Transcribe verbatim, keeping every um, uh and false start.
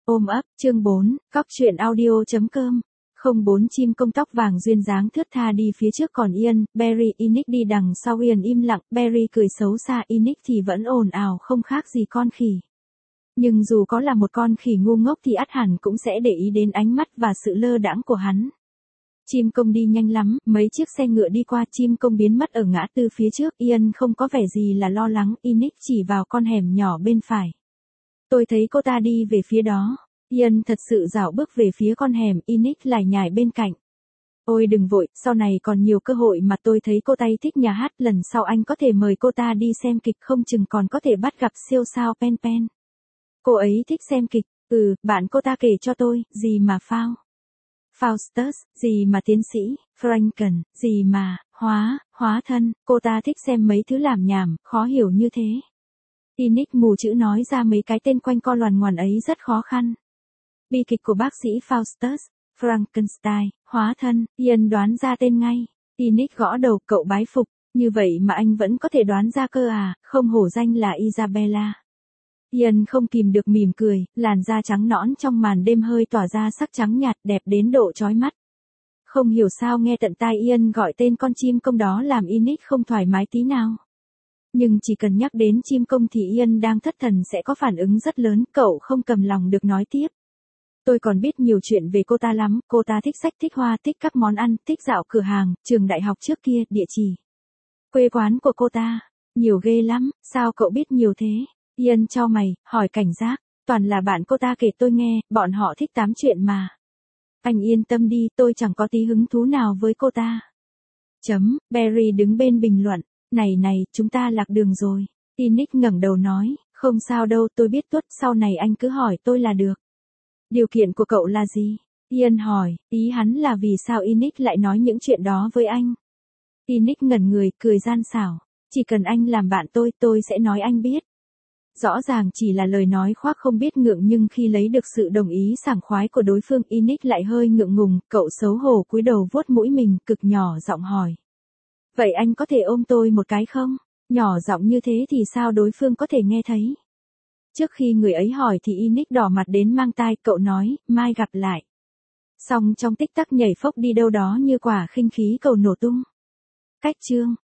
Ôm ấp, chương bốn, cóc truyện audio.com. Không bốn chim công tóc vàng duyên dáng thướt tha đi phía trước còn Ian, Barry, Inic đi đằng sau Ian im lặng, Barry cười xấu xa, Inic thì vẫn ồn ào không khác gì con khỉ. Nhưng dù có là một con khỉ ngu ngốc thì ắt hẳn cũng sẽ để ý đến ánh mắt và sự lơ đãng của hắn. Chim công đi nhanh lắm, mấy chiếc xe ngựa đi qua, chim công biến mất ở ngã tư phía trước, Ian không có vẻ gì là lo lắng, Inic chỉ vào con hẻm nhỏ bên phải. Tôi thấy cô ta đi về phía đó. Ian thật sự dạo bước về phía con hẻm, Inic lải nhải bên cạnh. Ôi đừng vội, sau này còn nhiều cơ hội mà tôi thấy cô ta thích nhà hát, lần sau anh có thể mời cô ta đi xem kịch, không chừng còn có thể bắt gặp siêu sao Pen Pen. Cô ấy thích xem kịch, ừ, bạn cô ta kể cho tôi, gì mà Faust. Faustus, gì mà tiến sĩ, Franken, gì mà, hóa, hóa thân, cô ta thích xem mấy thứ làm nhảm, khó hiểu như thế. Inic mù chữ nói ra mấy cái tên quanh co loằn ngoằn ấy rất khó khăn. Bi kịch của bác sĩ Faustus, Frankenstein, hóa thân, Ian đoán ra tên ngay. Inic gõ đầu, cậu bái phục, như vậy mà anh vẫn có thể đoán ra cơ à, không hổ danh là Isabella. Ian không kìm được mỉm cười, làn da trắng nõn trong màn đêm hơi tỏa ra sắc trắng nhạt đẹp đến độ chói mắt. Không hiểu sao nghe tận tai Ian gọi tên con chim công đó làm Inic không thoải mái tí nào. Nhưng chỉ cần nhắc đến chim công thì Ian đang thất thần sẽ có phản ứng rất lớn, cậu không cầm lòng được nói tiếp. Tôi còn biết nhiều chuyện về cô ta lắm, cô ta thích sách, thích hoa, thích các món ăn, thích dạo cửa hàng, trường đại học trước kia, địa chỉ, quê quán của cô ta, nhiều ghê lắm, sao cậu biết nhiều thế? Ian chau mày, hỏi cảnh giác, toàn là bạn cô ta kể tôi nghe, bọn họ thích tám chuyện mà. Anh yên tâm đi, tôi chẳng có tí hứng thú nào với cô ta. Chấm, Barry đứng bên bình luận, này này, chúng ta lạc đường rồi. Inic ngẩng đầu nói, không sao đâu, tôi biết tuốt, sau này anh cứ hỏi tôi là được. Điều kiện của cậu là gì? Ian hỏi, ý hắn là vì sao Inic lại nói những chuyện đó với anh. Inic ngẩn người, cười gian xảo, chỉ cần anh làm bạn tôi, tôi sẽ nói anh biết. Rõ ràng chỉ là lời nói khoác không biết ngượng nhưng khi lấy được sự đồng ý sảng khoái của đối phương Inic lại hơi ngượng ngùng, cậu xấu hổ cúi đầu vuốt mũi mình, cực nhỏ giọng hỏi. Vậy anh có thể ôm tôi một cái không? Nhỏ giọng như thế thì sao đối phương có thể nghe thấy? Trước khi người ấy hỏi thì Inic đỏ mặt đến mang tai, cậu nói, mai gặp lại. Xong trong tích tắc nhảy phốc đi đâu đó như quả khinh khí cầu nổ tung. Cách chương.